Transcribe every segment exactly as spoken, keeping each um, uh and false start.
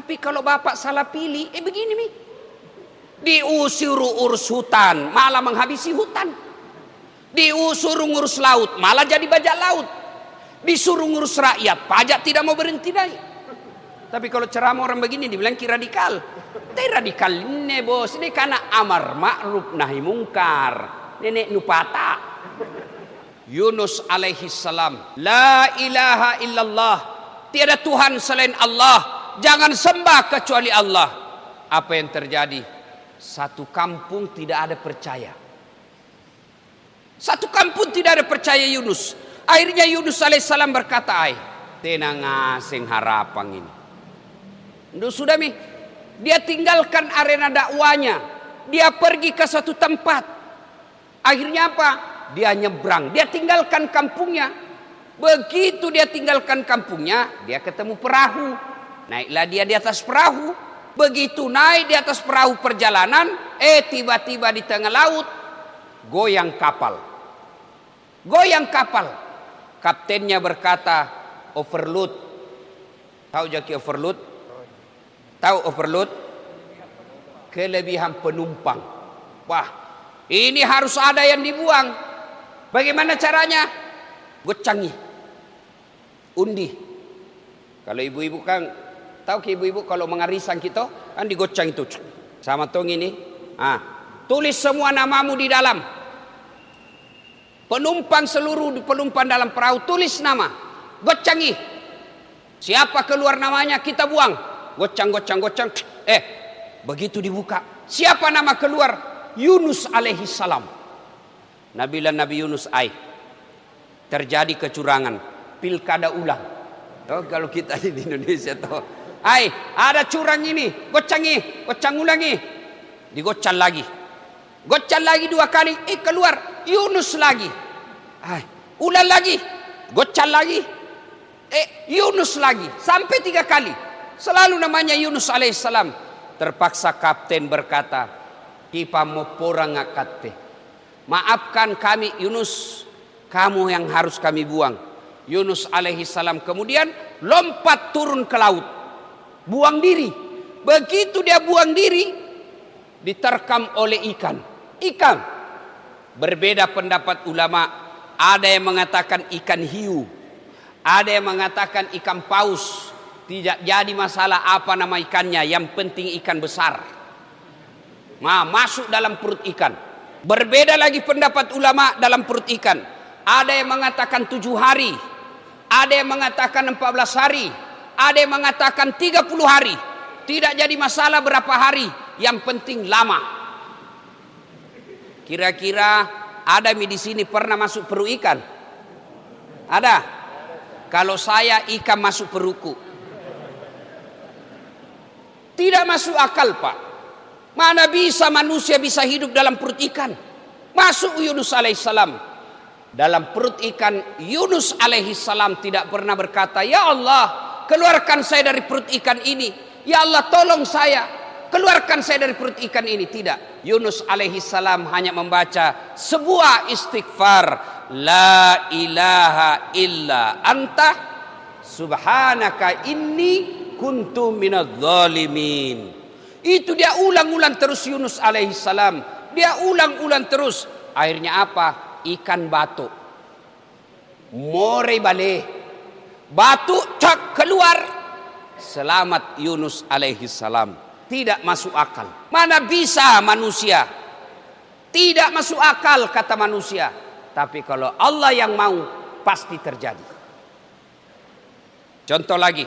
Tapi kalau bapak salah pilih, eh begini nih. Diusir urus hutan, malah menghabisi hutan. Diusur ngurus laut, malah jadi bajak laut. Disuruh ngurus rakyat, pajak tidak mau berhenti naik. Tapi kalau ceramah orang begini dibilang kira radikal. Tapi radikal ini bos, ini karena amar ma'ruf nahi mungkar. Nenek nupata. Yunus alaihi salam, la ilaha illallah, tiada Tuhan selain Allah, jangan sembah kecuali Allah. Apa yang terjadi? Satu kampung tidak ada percaya. Satu kampung tidak ada percaya Yunus. Akhirnya Yunus alaihissalam berkata, "Ai, tenang asing harapan ini." Duh, sudah mi, dia tinggalkan arena dakwanya. Dia pergi ke satu tempat. Akhirnya apa? Dia nyebrang. Dia tinggalkan kampungnya. Begitu dia tinggalkan kampungnya, dia ketemu perahu. Naiklah dia di atas perahu. Begitu naik di atas perahu perjalanan, eh tiba-tiba di tengah laut goyang kapal. Goyang kapal. Kaptennya berkata, overload. Tahu jaki overload? Tahu overload? Kelebihan penumpang. Wah, ini harus ada yang dibuang. Bagaimana caranya? Gocangi. Undi. Kalau ibu-ibu kan, tahu ke ibu-ibu kalau mengarisan kita, kan digocang itu. Sama tong ini. Ah, tulis semua namamu di dalam. Penumpang seluruh penumpang dalam perahu tulis nama. Gocangi. Siapa keluar namanya kita buang. Gocang, gocang, gocang. Eh, begitu dibuka. Siapa nama keluar? Yunus alaihi salam. Nabilah Nabi Yunus, ai, terjadi kecurangan. Pilkada ulang. Oh, kalau kita di Indonesia tuh, ai, ada curang ini. Gocangi, gocang ulangi. Digocang lagi. Gocang lagi dua kali. Eh, keluar Yunus lagi. Ay, ulang lagi. Gocang lagi. Eh, Yunus lagi. Sampai tiga kali. Selalu namanya Yunus alaihissalam. Terpaksa kapten berkata, "Kipa mau porang ngakate. Maafkan kami Yunus. Kamu yang harus kami buang." Yunus alaihissalam kemudian lompat turun ke laut. Buang diri. Begitu dia buang diri, diterkam oleh ikan. Ikan. Berbeda pendapat ulama. Ada yang mengatakan ikan hiu. Ada yang mengatakan ikan paus. Tidak jadi masalah apa nama ikannya. Yang penting ikan besar. Nah, masuk dalam perut ikan. Berbeda lagi pendapat ulama dalam perut ikan. Ada yang mengatakan tujuh hari. Ada yang mengatakan empat belas hari. Ada yang mengatakan tiga puluh hari. Tidak jadi masalah berapa hari. Yang penting lama. Kira-kira ada mi di sini pernah masuk perut ikan? Ada? Kalau saya ikan masuk peruku. Tidak masuk akal, Pak. Mana bisa manusia bisa hidup dalam perut ikan? Masuk Yunus alaihissalam. Dalam perut ikan, Yunus alaihissalam tidak pernah berkata, "Ya Allah, keluarkan saya dari perut ikan ini. Ya Allah, tolong saya. Keluarkan saya dari perut ikan ini." Tidak. Yunus alaihissalam hanya membaca sebuah istighfar. La ilaha illa anta subhanaka inni kuntu minadz zalimin. Itu dia ulang-ulang terus Yunus alaihissalam. Dia ulang-ulang terus. Akhirnya apa? Ikan batuk. More bale. Batuk cak keluar. Selamat Yunus alaihissalam. Tidak masuk akal. Mana bisa manusia? Tidak masuk akal kata manusia. Tapi kalau Allah yang mau pasti terjadi. Contoh lagi.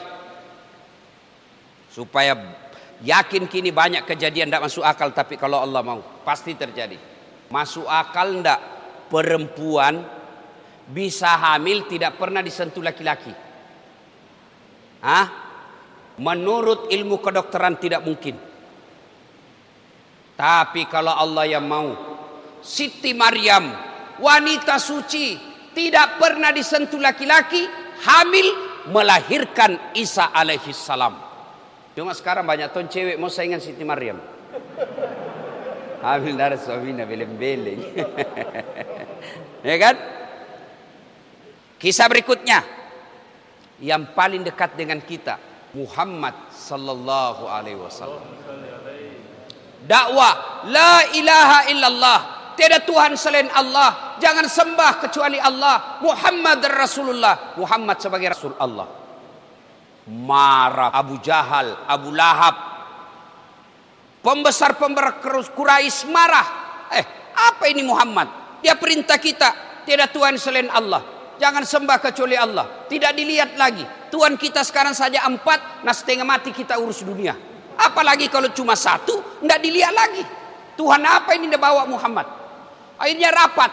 Supaya yakin kini banyak kejadian tidak masuk akal. Tapi kalau Allah mau pasti terjadi. Masuk akal tidak perempuan bisa hamil tidak pernah disentuh laki-laki? Hah? Menurut ilmu kedokteran tidak mungkin. Tapi kalau Allah yang mau, Siti Maryam, wanita suci, tidak pernah disentuh laki-laki, hamil, melahirkan Isa alaihi salam. Cuma sekarang banyak ton cewek mau saingan Siti Maryam. Hamil dari suaminya beleng-beleng. Ya kan? Kisah berikutnya yang paling dekat dengan kita. Muhammad sallallahu alaihi wasallam. Dakwah la ilaha illallah, tiada Tuhan selain Allah, jangan sembah kecuali Allah, Muhammad Rasulullah, Muhammad sebagai Rasul Allah. Marah Abu Jahal, Abu Lahab, pembesar-pembesar Quraisy marah. Eh, apa ini Muhammad? Dia perintah kita, tiada Tuhan selain Allah, jangan sembah kecuali Allah. Tidak dilihat lagi. Tuhan kita sekarang saja empat, nah setengah mati kita urus dunia. Apalagi kalau cuma satu, tidak dilihat lagi. Tuhan apa ini dia bawa Muhammad? Akhirnya rapat.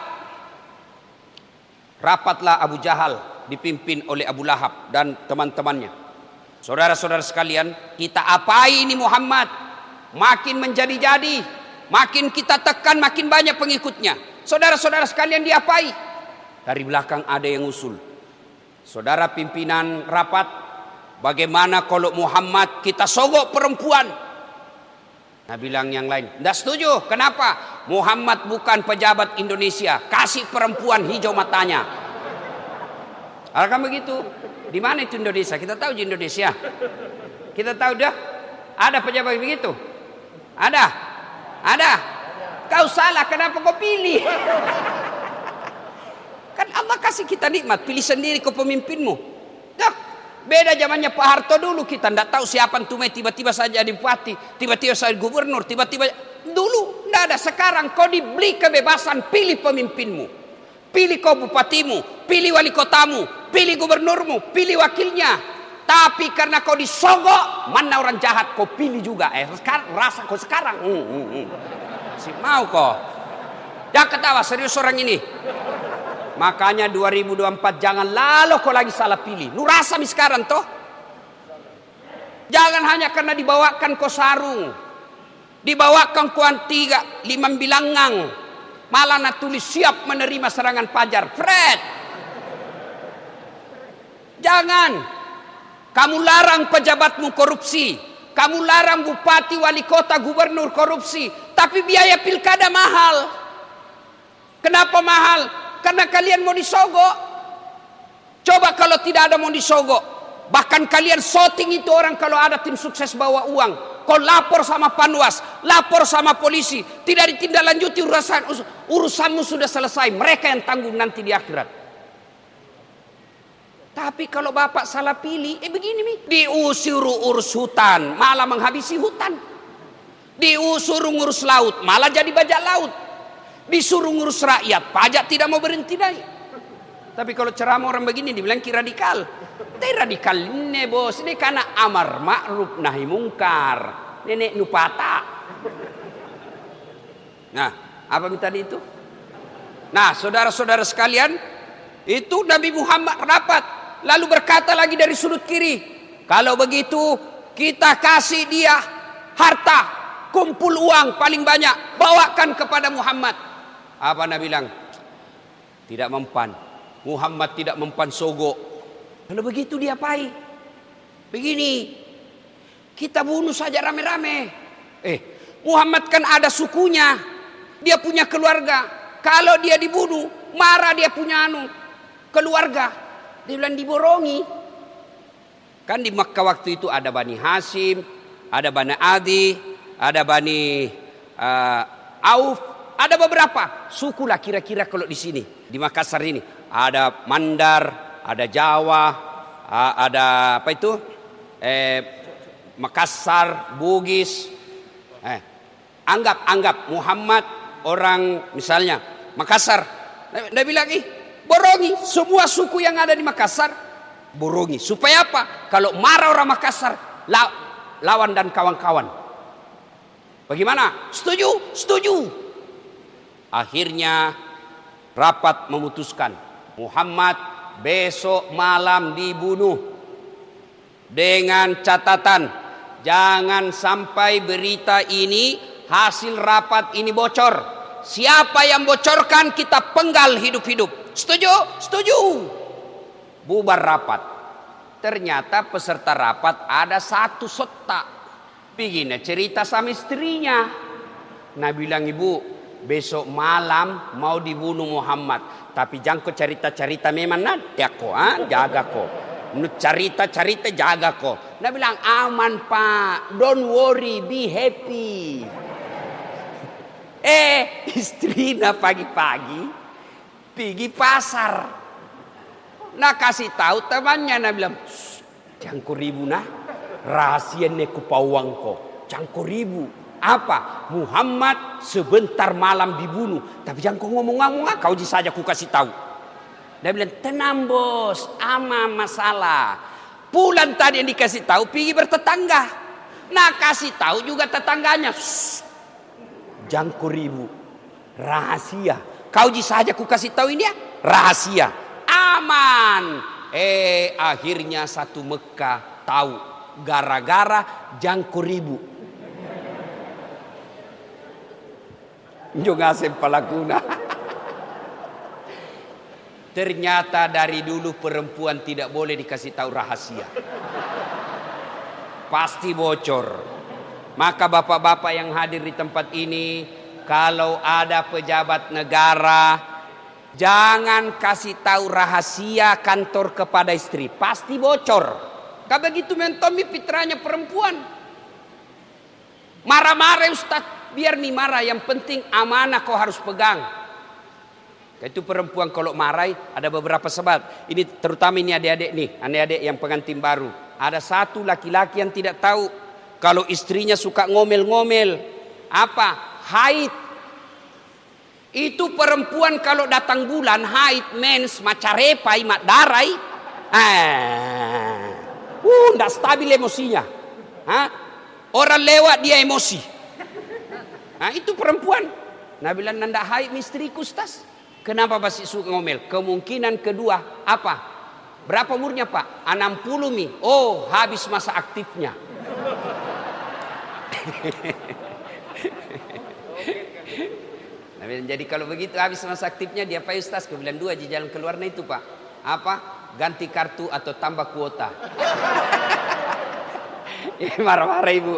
Rapatlah Abu Jahal dipimpin oleh Abu Lahab dan teman-temannya. Saudara-saudara sekalian, kita apai ini Muhammad? Makin menjadi-jadi, makin kita tekan, makin banyak pengikutnya. Saudara-saudara sekalian, diapai? Dari belakang ada yang usul. Saudara pimpinan rapat, bagaimana kalau Muhammad kita sogok perempuan? Nah bilang yang lain, tidak setuju. Kenapa? Muhammad bukan pejabat Indonesia, kasih perempuan hijau matanya. Alakah begitu? Di mana itu Indonesia? Kita tahu di Indonesia. Kita tahu dah. Ada pejabat begitu? Ada? Ada? Kau salah, kenapa kau pilih? Kan Allah kasih kita nikmat, pilih sendiri kau pemimpinmu. Dah. Beda zamannya Pak Harto dulu, kita tidak tahu siapa tume, tiba-tiba saja jadi bupati, tiba-tiba saja gubernur, tiba-tiba dulu tidak ada. Sekarang kau diberi kebebasan, pilih pemimpinmu, pilih kau bupatimu, pilih wali kotamu, pilih gubernurmu, pilih wakilnya. Tapi karena kau disogok, mana orang jahat kau pilih juga. Eh sekarang rasa kau sekarang, hmm, hmm, hmm. Si mau kau, jangan ketawa, serius orang ini. Makanya dua ribu dua puluh empat jangan lalu kau lagi salah pilih. Lu rasa mi sekarang toh. Jangan hanya karena dibawakan kau sarung, dibawakan kau tiga lima bilangang, malah nak tulis siap menerima serangan fajar. Fred, jangan. Kamu larang pejabatmu korupsi, kamu larang bupati, wali kota, gubernur korupsi, tapi biaya pilkada mahal. Kenapa mahal? Karena kalian mau disogok. Coba kalau tidak ada mau disogok, bahkan kalian shooting itu orang kalau ada tim sukses bawa uang, kau lapor sama Panwas, lapor sama polisi, tidak ditindaklanjuti urusan, urusanmu sudah selesai, mereka yang tanggung nanti di akhirat. Tapi kalau bapak salah pilih, eh begini nih, diusir urus hutan, malah menghabisi hutan, diusur ngurus laut, malah jadi bajak laut. Disuruh ngurus rakyat, pajak tidak mau berhenti naik. Tapi kalau ceramah orang begini dibilang kira radikal. Tapi radikal ini bos, ini karena amar ma'ruf nahi mungkar, nenek nupata. Nah, apa minta itu? Nah, saudara-saudara sekalian, itu Nabi Muhammad rapat, lalu berkata lagi dari sudut kiri, kalau begitu kita kasih dia harta, kumpul uang paling banyak, bawakan kepada Muhammad. Apa Nabi bilang? Tidak mempan. Muhammad tidak mempan sogok. Kalau begitu dia apai? Begini, kita bunuh saja rame-rame. Eh, Muhammad kan ada sukunya, dia punya keluarga. Kalau dia dibunuh, marah dia punya anu keluarga. Dia bilang diborongi. Kan di Makkah waktu itu ada Bani Hashim, ada Bani Adi, ada Bani uh, Auf, ada beberapa suku lah kira-kira kalau di sini di Makassar ini ada Mandar, ada Jawa, uh, ada apa itu eh, Makassar, Bugis. Eh, anggap anggap Muhammad orang misalnya Makassar, dia bilang ih borongi semua suku yang ada di Makassar, borongi supaya apa? Kalau marah orang Makassar, la, lawan dan kawan-kawan. Bagaimana? Setuju? Setuju. Akhirnya rapat memutuskan Muhammad besok malam dibunuh dengan catatan jangan sampai berita ini hasil rapat ini bocor. Siapa yang bocorkan kita penggal hidup-hidup. Setuju? Setuju. Bubar rapat. Ternyata peserta rapat ada satu sotak. Begini cerita sama istrinya. Nah bilang ibu, besok malam mau dibunuh Muhammad. Tapi jangan kau cerita-cerita memang nanti aku, ah, jaga kau. Menurut cerita-cerita jaga kok. Nabi bilang aman pak, don't worry, be happy. Eh istrinya pagi-pagi pergi pasar. Nah kasih tahu temannya, Nabi bilang cangkur ribu nah rahasia neku pawangko cangkur ribu. Apa? Muhammad sebentar malam dibunuh. Tapi jangan kau ngomong-ngomong, kau saja ku kasih tahu. Dia bilang tenang bos, ama masalah. Pulang tadi yang dikasih tahu pergi bertetangga. Nah kasih tahu juga tetangganya. Jangkur ribu rahasia. Kau ji saja ku kasih tahu ini ya rahasia. Aman. Eh akhirnya satu Mekah tahu gara-gara jangkur ribu. Juga sempalakuna. Ternyata dari dulu perempuan tidak boleh dikasih tahu rahasia. Pasti bocor. Maka bapak-bapak yang hadir di tempat ini, kalau ada pejabat negara, jangan kasih tahu rahasia kantor kepada istri. Pasti bocor. Kalau begitu mentomi fitrahnya perempuan. Marah-marah Ustaz, biar nih marah. Yang penting amanah kau harus pegang. Itu perempuan kalau marah ada beberapa sebab. Ini terutama ini adik-adik nih, adik-adik yang pengantin baru. Ada satu laki-laki yang tidak tahu kalau istrinya suka ngomel-ngomel. Apa? Haid. Itu perempuan kalau datang bulan haid, mens, macarepai, mak darai. Ah. Uh, enggak stabil emosinya. Hah? Orang lewat dia emosi. Nah, itu perempuan. Nah bilang nanda haid istriku Ustaz. Kenapa masih suka ngomel? Kemungkinan kedua apa? Berapa umurnya pak? enam puluh mi. Oh habis masa aktifnya. Jadi kalau begitu habis masa aktifnya dia Pak Ustaz. Ke bulan dua di jalan keluarnya itu pak. Apa? Ganti kartu atau tambah kuota. Marah-marah ibu.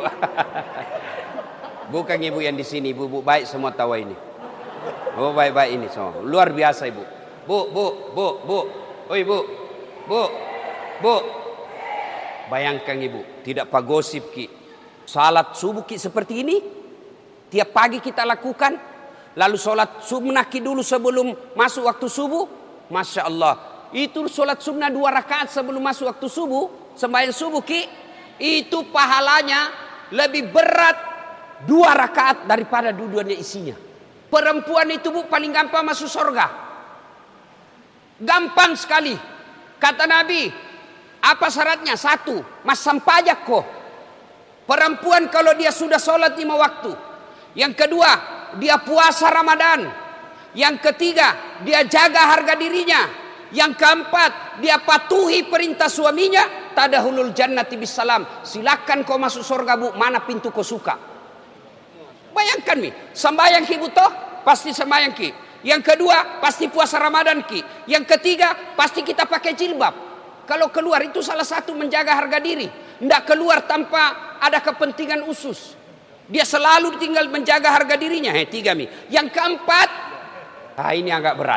Bukan ibu yang di sini. Ibu-ibu baik semua tahu ini. Oh baik-baik ini semua. Luar biasa ibu. Bu, bu, bu, bu. Oh ibu. Bu. Bu. Bayangkan ibu. Tidak pak gosip ki. Salat subuh ki seperti ini. Tiap pagi kita lakukan. Lalu salat sunnah ki dulu sebelum masuk waktu subuh. Masya Allah. Itu salat sunnah dua rakaat sebelum masuk waktu subuh. Sembahyang subuh ki. Itu pahalanya lebih berat dua rakaat daripada dua-duanya isinya. Perempuan itu bu paling gampang masuk surga. Gampang sekali. Kata Nabi, apa syaratnya? Satu, masam pajak kok. Perempuan kalau dia sudah sholat lima waktu. Yang kedua, dia puasa Ramadan. Yang ketiga, dia jaga harga dirinya. Yang keempat, dia patuhi perintah suaminya. Tadahulul jannati bisalam. Silakan kau masuk surga bu, mana pintu kau suka. Bayangkan mi, sembahyang ki butuh, pasti sembahyang ki. Yang kedua, pasti puasa Ramadan ki. Yang ketiga, pasti kita pakai jilbab. Kalau keluar itu salah satu menjaga harga diri. Tidak keluar tanpa ada kepentingan usus. Dia selalu tinggal menjaga harga dirinya. Hei, tiga mi. Yang keempat, ah ini agak berat.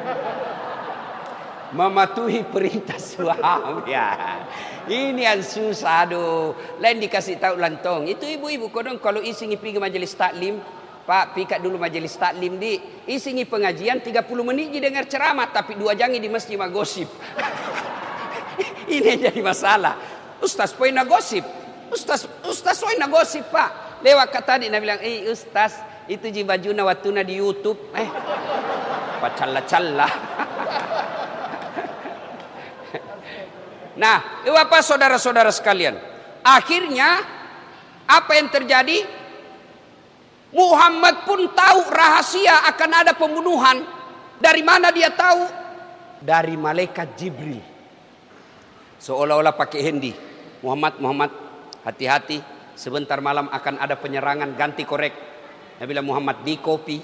Mematuhi perintah suami. Ya. Ini yang susah aduh. Lain dikasih tahu lantong. Itu ibu-ibu kodong kalau isingi pergi majelis taklim. Pak pikat dulu majelis taklim di. Isingi pengajian tiga puluh menit dengar ceramah. Tapi dua jangi di masjid mah gosip. Ini jadi masalah. Ustaz poin na gosip. Ustaz Ustaz poin na gosip pak. Lewat kata tadi nak bilang eh Ustaz itu ji bajuna watuna di YouTube. Eh pacalla-calla. Nah, apa saudara-saudara sekalian? Akhirnya apa yang terjadi? Muhammad pun tahu rahasia akan ada pembunuhan. Dari mana dia tahu? Dari malaikat Jibril. Seolah-olah pakai hendi. Muhammad, Muhammad, hati-hati. Sebentar malam akan ada penyerangan, ganti korek. Dia bilang Muhammad di kopi.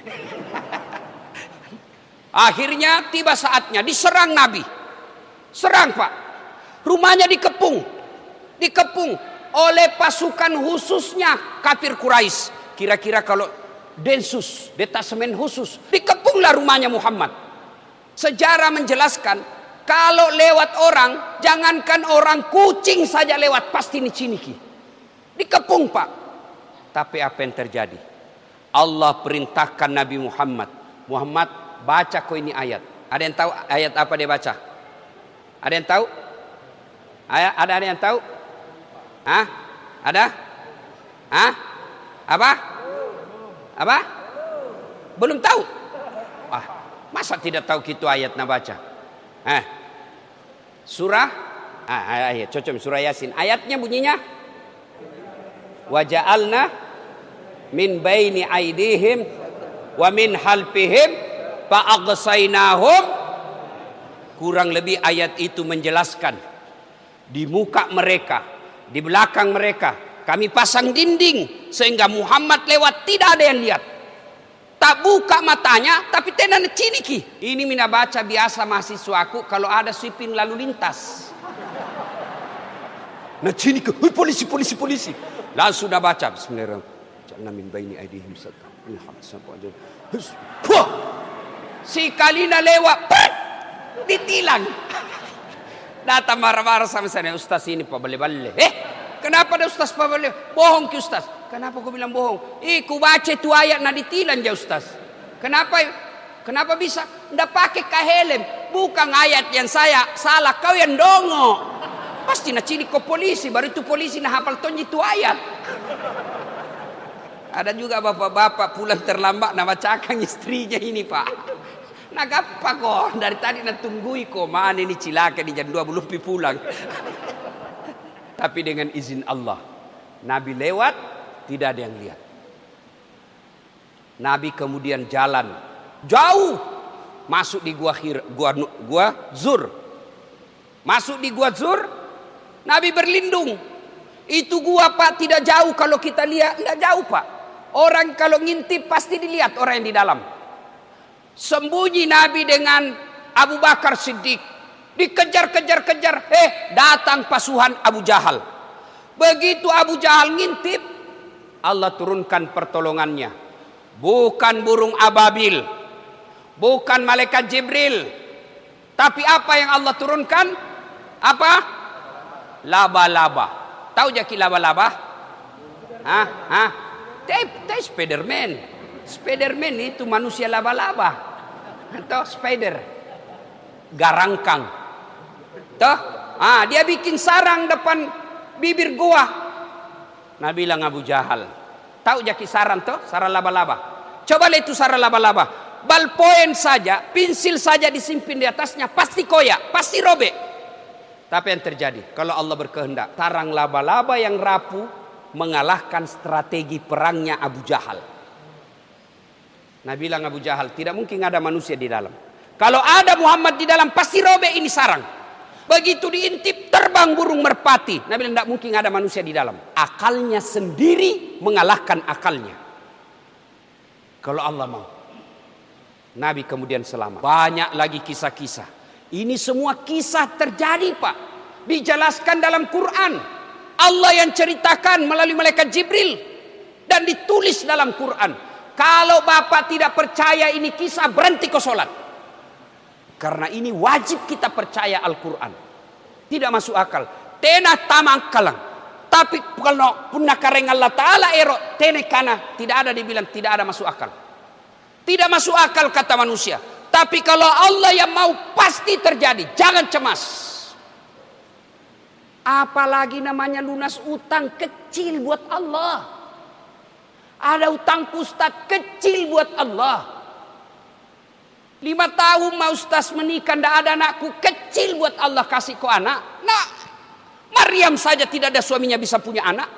Akhirnya tiba saatnya diserang Nabi. Serang pak. Rumahnya dikepung. Dikepung oleh pasukan khususnya kafir Quraisy. Kira-kira kalau Densus, detasemen khusus. Dikepunglah rumahnya Muhammad. Sejarah menjelaskan Kalau lewat orang, jangankan orang, kucing saja lewat pasti diciniki, dikepung Pak. Tapi apa yang terjadi? Allah perintahkan Nabi Muhammad, Muhammad baca kau ini ayat. Ada yang tahu ayat apa dia baca? Ada yang tahu? Ada ada yang tahu? Hah? Ada? Hah? Apa? Apa? Belum tahu? Ah, masa tidak tahu gitu ayat nak baca? Eh, surah, ah, ayat cocok surah Yasin. Ayatnya bunyinya, waja'alna min baini aidihim wa min halfihim fa'aghsaynahum. Kurang lebih ayat itu menjelaskan, di muka mereka, di belakang mereka, kami pasang dinding sehingga Muhammad lewat tidak ada yang lihat. Tak buka matanya, tapi tenan ciniki. Ini mina baca biasa mahasiswaku kalau ada sweeping lalu lintas. Nah ciniki, polisi, polisi, polisi. Langsung sudah baca. Bismillahirrahmanirrahim. Min baini aidihim satu. Si Kalina lewat, pet, ditilang. Datang marah-marah sama saya. Ustaz ini pak bale-bale. Eh, kenapa ada Ustaz pak bale? Bohong ki Ustaz. Kenapa kau bilang bohong? Ih, ku baca tu ayat nak ditilan ya Ustaz. Kenapa? Kenapa bisa? Ndak pakai kahelem. Bukan ayat yang saya salah, kau yang dongo. Pasti nak cini ke polisi, baru itu polisi nak hafal tonji tu ayat. Ada juga bapak-bapak pulang terlambat nak bacakan istrinya ini Pak. Nak apa kok? Dari tadi nak tunggui kok. Mana ini cilaka di jam dua belum pi pulang. Tapi dengan izin Allah, Nabi lewat. Tidak ada yang lihat. Nabi kemudian jalan jauh, masuk di gua Hir, gua, gua Zur. Masuk di gua Zur, Nabi berlindung. Itu gua Pak tidak jauh kalau kita lihat, tidak jauh Pak. Orang kalau ngintip pasti dilihat orang yang di dalam. Sembunyi Nabi dengan Abu Bakar Siddiq. Dikejar-kejar-kejar, eh datang pasukan Abu Jahal. Begitu Abu Jahal ngintip, Allah turunkan pertolongannya. Bukan burung ababil, bukan malaikat Jibril, tapi apa yang Allah turunkan? Apa? Laba-laba. Tahu jaki laba-laba? Hah? Hah? Itu Spiderman. Spiderman itu manusia laba-laba. Atau spider. Garangkang. Tuh? Ah, dia bikin sarang depan bibir gua. Nah bilang Abu Jahal, tahu jaki sarang tuh, sarang laba-laba. Coba lihat itu sarang laba-laba. Ballpoint saja, pensil saja disimpan di atasnya, pasti koyak, pasti robek. Tapi yang terjadi, kalau Allah berkehendak, sarang laba-laba yang rapuh mengalahkan strategi perangnya Abu Jahal. Nah bilang Abu Jahal, tidak mungkin ada manusia di dalam. Kalau ada Muhammad di dalam, pasti robek ini sarang. Begitu diintip terbang burung merpati. Nabi bilang tidak mungkin ada manusia di dalam. Akalnya sendiri mengalahkan akalnya. Kalau Allah mau. Nabi kemudian selamat. Banyak lagi kisah-kisah. Ini semua kisah terjadi Pak. Dijelaskan dalam Quran. Allah yang ceritakan melalui malaikat Jibril. Dan ditulis dalam Quran. Kalau Bapak tidak percaya ini kisah, berhenti ke sholat. Karena ini wajib kita percaya Al-Quran. Tidak masuk akal. Tenah tamang kalang. Tapi kalau punah kareng Allah Ta'ala ero. Teneh kana. Tidak ada dibilang tidak ada masuk akal. Tidak masuk akal kata manusia. Tapi kalau Allah yang mau pasti terjadi. Jangan cemas. Apalagi namanya lunas utang kecil buat Allah. Ada utang ustaz kecil buat Allah. Lima tahun mau Ustaz menikah, tidak ada anakku, kecil buat Allah kasih kau anak. Nah, Maryam saja tidak ada suaminya bisa punya anak.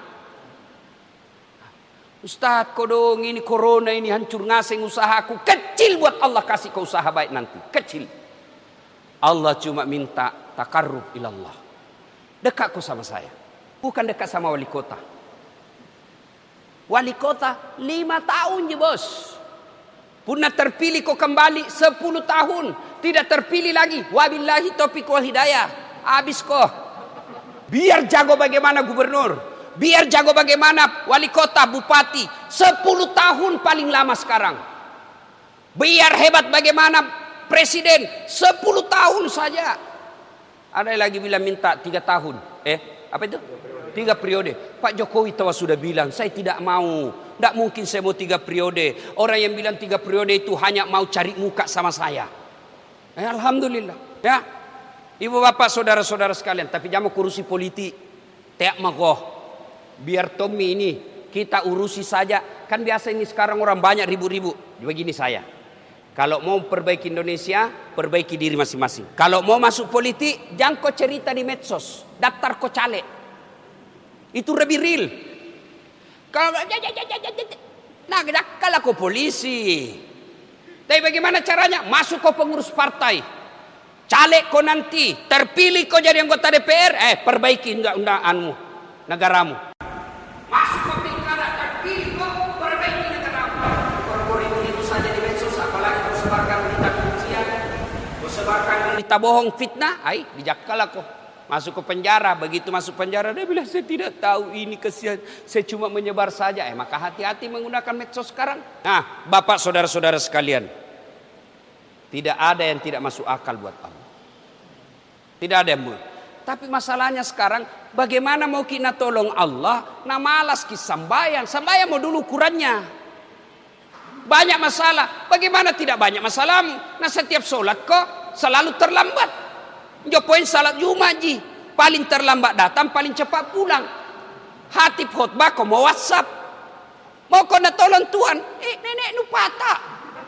Ustaz kodong ini corona ini hancur ngaseng usahaku, kecil buat Allah kasih kau usaha baik nanti, kecil. Allah cuma minta takarrub ilallah. Dekat kau sama saya, bukan dekat sama wali kota. Wali kota lima tahun je bos. Pernah terpilih kau kembali sepuluh tahun. Tidak terpilih lagi. Wabillahi taufiq wal hidayah. Habis kau. Biar jago bagaimana gubernur. Biar jago bagaimana wali kota, bupati. Sepuluh tahun paling lama sekarang. Biar hebat bagaimana presiden. Sepuluh tahun saja. Ada yang lagi bilang minta tiga tahun. Eh, apa itu? Tiga periode. Pak Jokowi tahu sudah bilang, saya tidak mau. Tidak mungkin saya mau tiga periode. Orang yang bilang tiga periode itu hanya mau cari muka sama saya. Eh, Alhamdulillah. Ya, ibu bapak saudara-saudara sekalian. Tapi jangan kurusi politik. Tiap magoh. Biar Tommy ini kita urusi saja. Kan biasa ini sekarang orang banyak ribu-ribu. Begini saya. Kalau mau perbaiki Indonesia, perbaiki diri masing-masing. Kalau mau masuk politik, jangan kau cerita di medsos. Daftar kau caleg. Itu lebih real. Kalau nah, kalau kau polisi. Tapi bagaimana caranya? Masuk kau pengurus partai. Caleg kau nanti. Terpilih kau jadi anggota D P R. Eh, perbaiki undang-undangmu. Negaramu. Masuk kau pilkada. Terpilih kau. Perbaiki negaramu. Korporat itu saja di medsos. Apalagi kau sebarkan berita kebencian. Kau sebarkan berita bohong, fitnah. Ay, bijakkala kau. Masuk ke penjara, begitu masuk penjara dia bilang saya tidak tahu ini kesian, saya cuma menyebar saja. Eh maka hati-hati menggunakan medsos sekarang. Nah, bapak saudara-saudara sekalian, tidak ada yang tidak masuk akal buat Allah. Tidak ada yang boleh. Tapi masalahnya sekarang, bagaimana mau kita tolong Allah? Nah malas kita sambayan, sambayan mau dulu ukurannya. Banyak masalah. Bagaimana tidak banyak masalahmu? Nah setiap sholat kok selalu terlambat. Jopoin salat Jumat ji, paling terlambat datang, paling cepat pulang. Hatib khutbah kau mau WhatsApp, mau kau nak tolong Tuhan, eh nenek nu patah.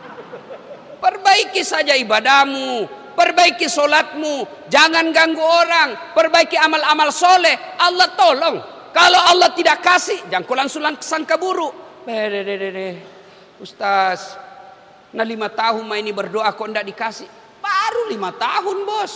Perbaiki saja ibadahmu, perbaiki solatmu, jangan ganggu orang, perbaiki amal-amal soleh. Allah tolong. Kalau Allah tidak kasih, jangan kau langsung sangka buruk. Bede, Ustaz, nah lima tahun ini berdoa kok tidak dikasih. Baru lima tahun bos.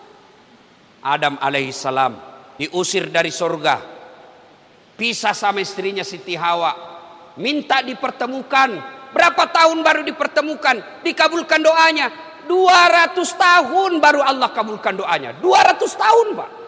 Adam alaihissalam diusir dari surga, pisah sama istrinya Siti Hawa, minta dipertemukan. Berapa tahun baru dipertemukan, dikabulkan doanya? dua ratus tahun baru Allah kabulkan doanya. dua ratus tahun Pak.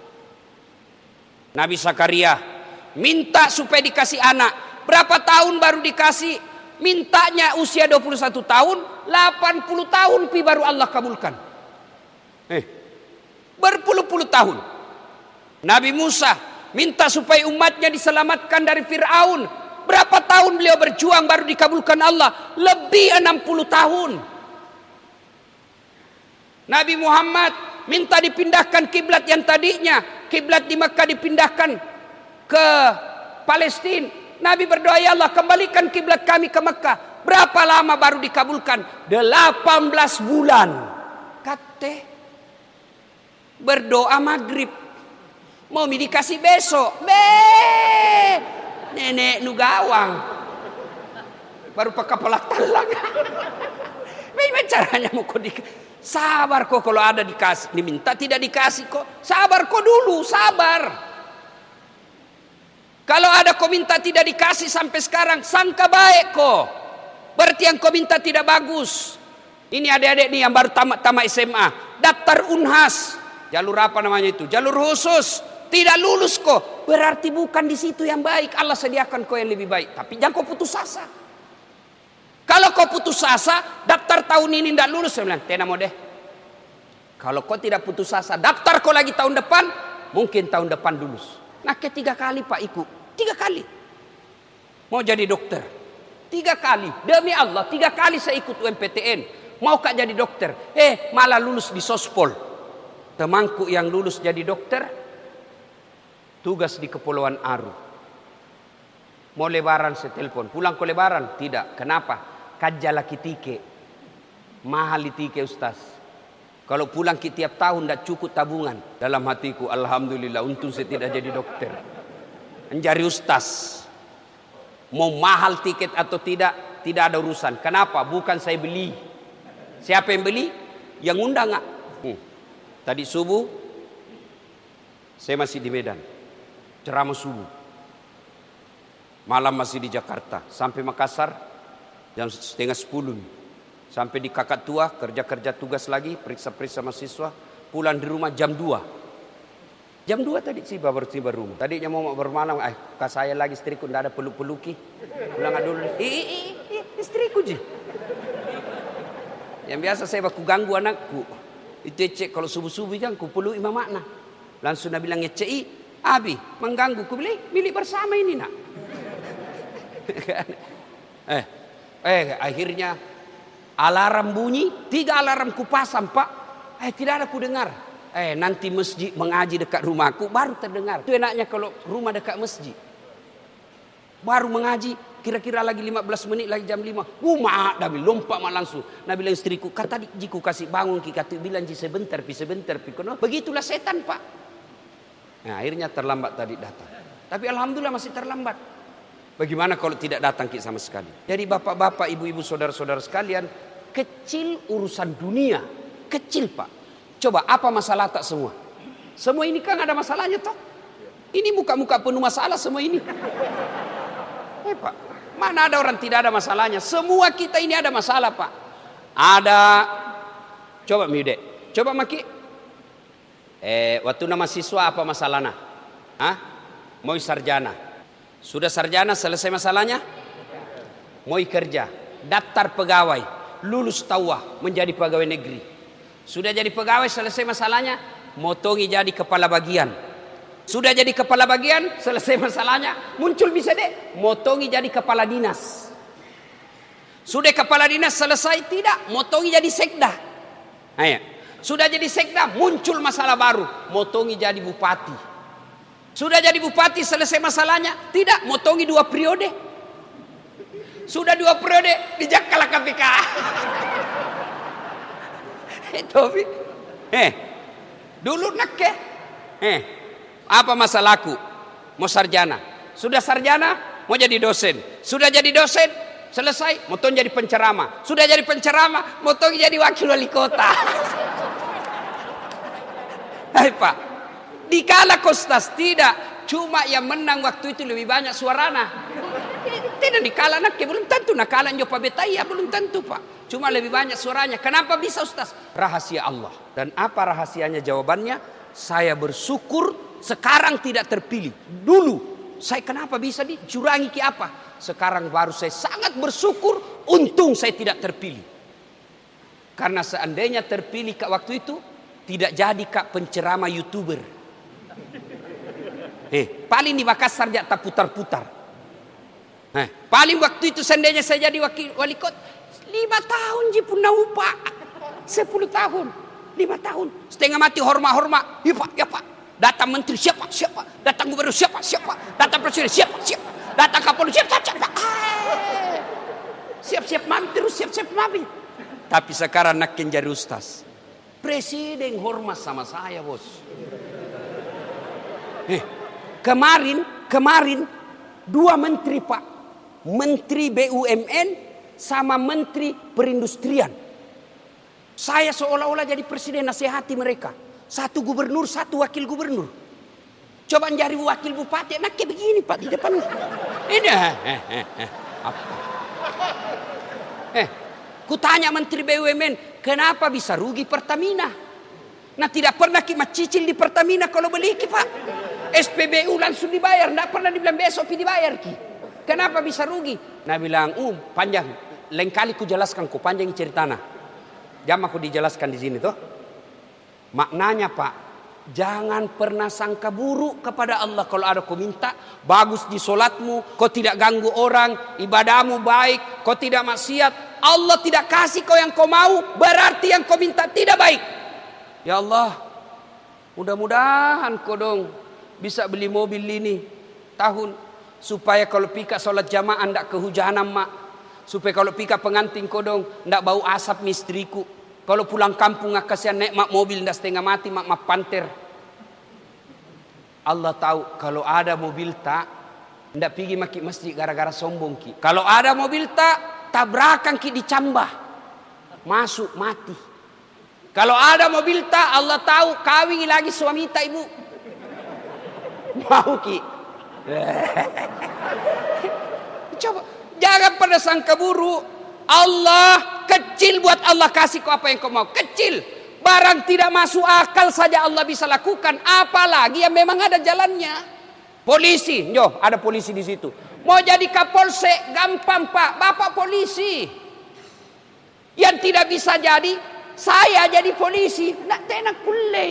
Nabi Zakaria minta supaya dikasih anak. Berapa tahun baru dikasih? Mintanya usia dua puluh satu tahun, delapan puluh tahun pi baru Allah kabulkan. Eh Berpuluh-puluh tahun. Nabi Musa minta supaya umatnya diselamatkan dari Fir'aun. Berapa tahun beliau berjuang baru dikabulkan Allah? Lebih enam puluh tahun. Nabi Muhammad minta dipindahkan kiblat yang tadinya kiblat di Mekah dipindahkan ke Palestina. Nabi berdoa, ya Allah kembalikan kiblat kami ke Mekah. Berapa lama baru dikabulkan? delapan belas bulan. Kate berdoa maghrib, mau mi dikasih besok, be nenek nu gawang, baru pakai pelak talang. Bagaimana caranya mau kau di sabar kok kalau ada dikasih, diminta tidak dikasih kok, sabar kok dulu, sabar. Kalau ada kau minta tidak dikasih sampai sekarang, sangka baik kok, berarti yang kau minta tidak bagus. Ini adik-adik nih yang baru tamat tamat S M A, daftar Unhas. Jalur apa namanya itu? Jalur khusus. Tidak lulus kok. Berarti bukan di situ yang baik. Allah sediakan kau yang lebih baik. Tapi jangan kau putus asa. Kalau kau putus asa, daftar tahun ini tidak lulus, saya bilang, tidak mau deh. Kalau kau tidak putus asa, daftar kau lagi tahun depan, mungkin tahun depan lulus. Nah ketiga kali Pak ikut. Tiga kali. Mau jadi dokter. Tiga kali. Demi Allah, tiga kali saya ikut U M P T N. Mau kak jadi dokter. Eh malah lulus di Sospol. Temanku yang lulus jadi dokter tugas di Kepulauan Aru. Mau lebaran saya telepon, pulang ke lebaran? Tidak. Kenapa? Kajalaki tike. Mahal tike Ustaz. Kalau pulang ke tiap tahun tidak cukup tabungan. Dalam hatiku, alhamdulillah untung saya tidak jadi dokter. Menjadi Ustaz. Mau mahal tiket atau tidak, tidak ada urusan. Kenapa? Bukan saya beli. Siapa yang beli? Yang undang nggak? Hmm. Tadi subuh saya masih di Medan, ceramah subuh. Malam masih di Jakarta, sampai Makassar jam setengah sepuluh. Sampai di Kakatua kerja-kerja tugas lagi, periksa-periksa mahasiswa. Pulang di rumah jam dua. Jam dua tadi sih baru tiba rumah. Tadinya mau bermalam, eh kak saya lagi istriku tidak ada peluk-peluki. Pulang dulu. Ih, istriku ji. Yang biasa saya baku ganggu anakku. Itu Ece kalau subuh-subuh kan ku peluk Imam Makna. Langsung Nabi bilang Ece, Abi mengganggu. Ku bilang milik bersama ini nak. eh, eh akhirnya alarm bunyi, tiga alarm ku pasang Pak. Eh tidak ada ku dengar. Eh nanti masjid mengaji dekat rumahku baru terdengar. Itu enaknya kalau rumah dekat masjid. Baru mengaji, kira-kira lagi lima belas menit lagi jam lima. Uh mak Nabi lompat mak langsung. Nabi bilang istriku, kata jiku kasih bangun ki kata bilang ji sebentar pi sebentar pi kono. Begitulah setan Pak. Nah, akhirnya terlambat tadi datang. Tapi alhamdulillah masih terlambat. Bagaimana kalau tidak datang ki sama sekali? Jadi bapak-bapak, ibu-ibu, saudara-saudara sekalian, kecil urusan dunia, kecil Pak. Coba apa masalah tak semua? Semua ini kan ada masalahnya toh. Ini muka-muka penuh masalah semua ini. Eh Pak, mana ada orang tidak ada masalahnya? Semua kita ini ada masalah Pak. Ada. Coba Miude, coba Maki. Eh, waktu nama siswa apa masalahnya? Hah? Mau sarjana. Sudah sarjana selesai masalahnya? Mau kerja, daftar pegawai, lulus tawah menjadi pegawai negeri. Sudah jadi pegawai selesai masalahnya? Motongi jadi kepala bagian. Sudah jadi kepala bagian, selesai masalahnya, muncul bisa deh, motongi jadi kepala dinas. Sudah kepala dinas selesai, tidak, motongi jadi sekda. Ayo. Sudah jadi sekda, muncul masalah baru, motongi jadi bupati. Sudah jadi bupati, selesai masalahnya, tidak, motongi dua periode. Sudah dua periode, dijakala K P K. Itu, eh, dulu nak ke, eh. Apa masalahku? Mau sarjana. Sudah sarjana, mau jadi dosen. Sudah jadi dosen, selesai, mau jadi penceramah. Sudah jadi penceramah, mau jadi wakil wali kota. Hai Pak, dikala kostas tidak, cuma yang menang waktu itu lebih banyak suarana. Tidak dikala nak, belum tentu nakala nyoba betaya, belum tentu Pak. Cuma lebih banyak suaranya. Kenapa bisa Ustaz? Rahasia Allah. Dan apa rahasianya? Jawabannya, saya bersyukur sekarang tidak terpilih. Dulu saya kenapa bisa dicurangi ke apa? Sekarang baru saya sangat bersyukur untung saya tidak terpilih. Karena seandainya terpilih Kak waktu itu, tidak jadi Kak penceramah YouTuber. Eh, paling di Makassar dia tak putar-putar. Eh, paling waktu itu seandainya saya jadi wakil wali kota, lima tahun je punah upah. Sepuluh tahun, lima tahun. Setengah mati hormat-hormat. Ya Pak, ya Pak. Datang menteri siapa? Siapa? Datang gubernur siapa? Siapa? Datang presiden siapa? Siapa? Datang kapolri siapa? Siapa? Ah, siap-siap menteri, siap-siap nabi. Tapi sekarang nak jadi ustaz. Presiden hormat sama saya bos. Eh, kemarin, kemarin dua menteri Pak, menteri B U M N sama menteri perindustrian. Saya seolah-olah jadi presiden nasihati mereka. Satu gubernur, satu wakil gubernur. Coba cari wakil bupati, enak kayak begini Pak di depan. Ini, eh, eh, eh, apa? Eh, kutanya menteri B U M N, kenapa bisa rugi Pertamina? Nah tidak pernah kita cicil di Pertamina kalau beli ki Pak. S P B U langsung dibayar, tidak pernah dibilang besok dibayar ki. Kenapa bisa rugi? Nah bilang, um panjang, lain kali ku jelaskan ku panjang ceritana. Jam aku dijelaskan di sini toh. Maknanya Pak, jangan pernah sangka buruk kepada Allah. Kalau ada kau minta, bagus di solatmu, kau tidak ganggu orang, ibadahmu baik, kau tidak maksiat, Allah tidak kasih kau yang kau mau, berarti yang kau minta tidak baik. Ya Allah, mudah-mudahan kau dong bisa beli mobil ini tahun, supaya kalau pika solat jamaah ndak kehujanan mak, supaya kalau pika pengantin kau dong ndak bau asap mistriku. Kalau pulang kampung ngak kasihan naik mak mobil ndak setengah mati mak mak panter. Allah tahu kalau ada mobil tak ndak pergi maki masjid gara-gara sombong ki. Kalau ada mobil tak tabrakan ki dicambah. Masuk mati. Kalau ada mobil tak Allah tahu kawin lagi suami tak ibu. Mau ki. Coba jangan pada sangka buruk. Allah kecil buat Allah kasih kau apa yang kau mau. Kecil. Barang tidak masuk akal saja Allah bisa lakukan. Apalagi yang memang ada jalannya. Polisi. Yo, ada polisi di situ. Mau jadi kapolsek gampang Pak. Bapak polisi. Yang tidak bisa jadi saya jadi polisi, nak tenak pulih.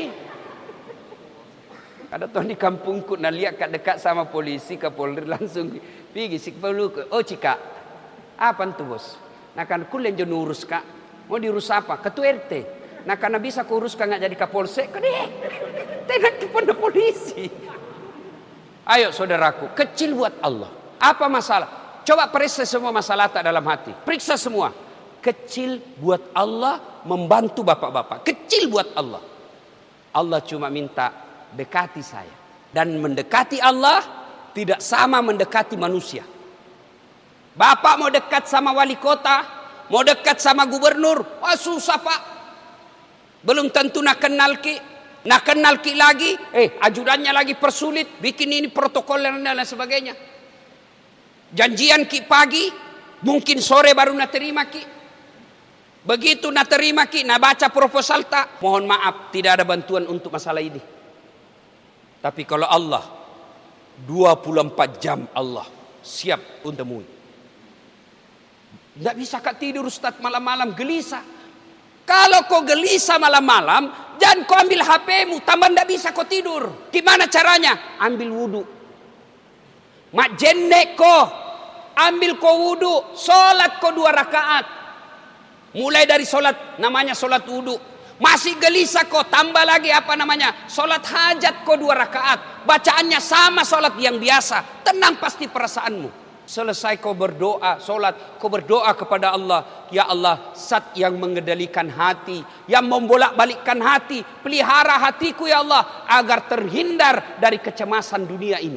Ada tuan di kampungku nak lihat kat dekat sama polisi ke Polri langsung pergi sik perlu ke. Oh cika, apa tu bos? Nak kan kulen je nurus kak. Mau diurus apa? Ketua R T. Nah karena bisa kuruskan nggak jadi kapolsek, kan eh, tenak kepada polisi. Ayo saudaraku, kecil buat Allah. Apa masalah? Coba periksa semua masalah tak dalam hati. Periksa semua. Kecil buat Allah, membantu bapak-bapak. Kecil buat Allah. Allah cuma minta dekati saya. Dan mendekati Allah tidak sama mendekati manusia. Bapak mau dekat sama wali kota, mau dekat sama gubernur, wah susah pak. Belum tentu nak kenal ki, nak kenal ki lagi, eh ajudannya lagi persulit, bikin ini protokol dan lain sebagainya. Janjian ki pagi, mungkin sore baru nak terima ki. Begitu nak terima ki, nak baca proposal tak, mohon maaf tidak ada bantuan untuk masalah ini. Tapi kalau Allah dua puluh empat jam Allah siap untuk temui. Tidak bisa kak tidur Ustaz malam-malam gelisah. Kalau kau gelisah malam-malam, jangan kau ambil H P-mu, tambah tidak bisa kau tidur. Gimana caranya? Ambil wudu. Mak jenek kau, ambil kau wudu, solat kau dua rakaat. Mulai dari solat, namanya solat wudu. Masih gelisah kau, tambah lagi apa namanya? Solat hajat kau dua rakaat. Bacaannya sama solat yang biasa. Tenang pasti perasaanmu. Selesai kau berdoa, solat, kau berdoa kepada Allah. Ya Allah, zat yang mengendalikan hati, yang membolak-balikkan hati, pelihara hatiku ya Allah, agar terhindar dari kecemasan dunia ini.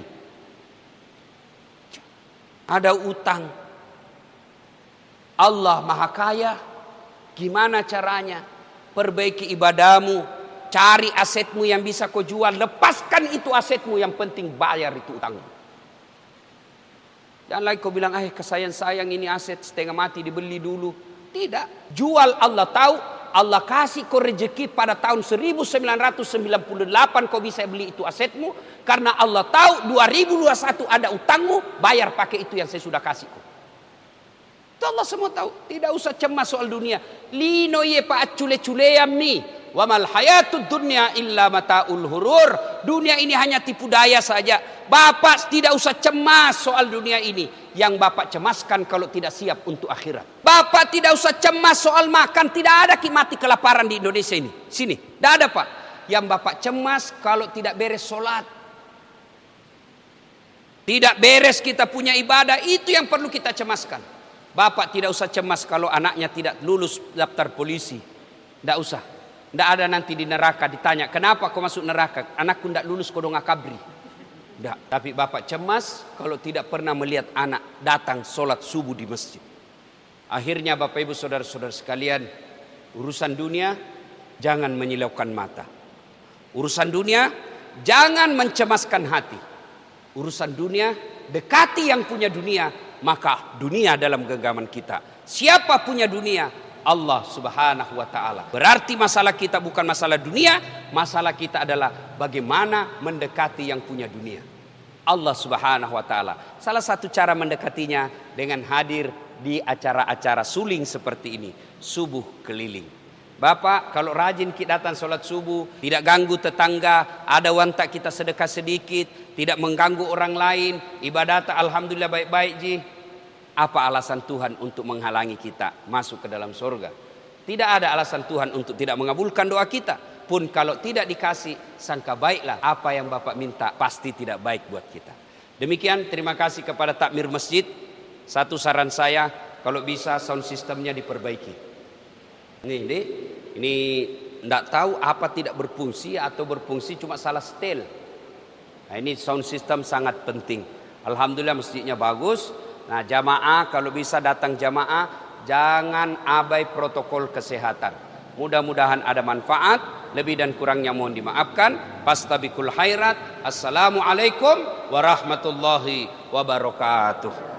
Ada utang, Allah Maha Kaya. Gimana caranya? Perbaiki ibadahmu, cari asetmu yang bisa kau jual, lepaskan itu asetmu, yang penting bayar itu utangmu. Jangan lagi kau bilang, eh kesayang-sayang ini aset setengah mati dibeli dulu. Tidak. Jual, Allah tahu. Allah kasih kau rezeki pada tahun seribu sembilan ratus sembilan puluh delapan kau bisa beli itu asetmu. Karena Allah tahu dua ribu dua puluh satu ada utangmu. Bayar pakai itu yang saya sudah kasih kau. Itu Allah semua tahu. Tidak usah cemas soal dunia. Lino ye pa cule-culeam ni. Wa mal hayatud dunya illa mataul hurur. Dunia ini hanya tipu daya saja. Bapak tidak usah cemas soal dunia ini. Yang bapak cemaskan kalau tidak siap untuk akhirat. Bapak tidak usah cemas soal makan. Tidak ada ki mati kelaparan di Indonesia ini. Sini. Tidak ada pak. Yang bapak cemas kalau tidak beres solat. Tidak beres kita punya ibadah. Itu yang perlu kita cemaskan. Bapak tidak usah cemas kalau anaknya tidak lulus daftar polisi. Tidak usah. Tidak ada nanti di neraka ditanya, kenapa kau masuk neraka? Anakku tidak lulus kodong akabri. Tidak. Tapi bapak cemas kalau tidak pernah melihat anak datang sholat subuh di masjid. Akhirnya bapak ibu saudara-saudara sekalian, urusan dunia jangan menyilaukan mata. Urusan dunia jangan mencemaskan hati. Urusan dunia dekati yang punya dunia, maka dunia dalam genggaman kita. Siapa punya dunia? Allah subhanahu wa ta'ala. Berarti masalah kita bukan masalah dunia. Masalah kita adalah bagaimana mendekati yang punya dunia. Allah subhanahu wa ta'ala. Salah satu cara mendekatinya dengan hadir di acara-acara suling seperti ini. Subuh keliling. Bapak kalau rajin kita datang sholat subuh, tidak ganggu tetangga, ada wantak kita sedekah sedikit, tidak mengganggu orang lain, ibadat alhamdulillah baik-baik ji. Apa alasan Tuhan untuk menghalangi kita masuk ke dalam surga? Tidak ada alasan Tuhan untuk tidak mengabulkan doa kita. Pun kalau tidak dikasih, sangka baiklah apa yang Bapak minta pasti tidak baik buat kita. Demikian, terima kasih kepada takmir masjid. Satu saran saya, kalau bisa sound systemnya diperbaiki. Ini, ini, ini tidak tahu apa tidak berfungsi atau berfungsi cuma salah setel. Nah, ini sound system sangat penting. Alhamdulillah masjidnya bagus. Nah jamaah kalau bisa datang jamaah jangan abai protokol kesehatan. Mudah-mudahan ada manfaat. Lebih dan kurangnya mohon dimaafkan. Fastabiqul khairat. Assalamualaikum warahmatullahi wabarakatuh.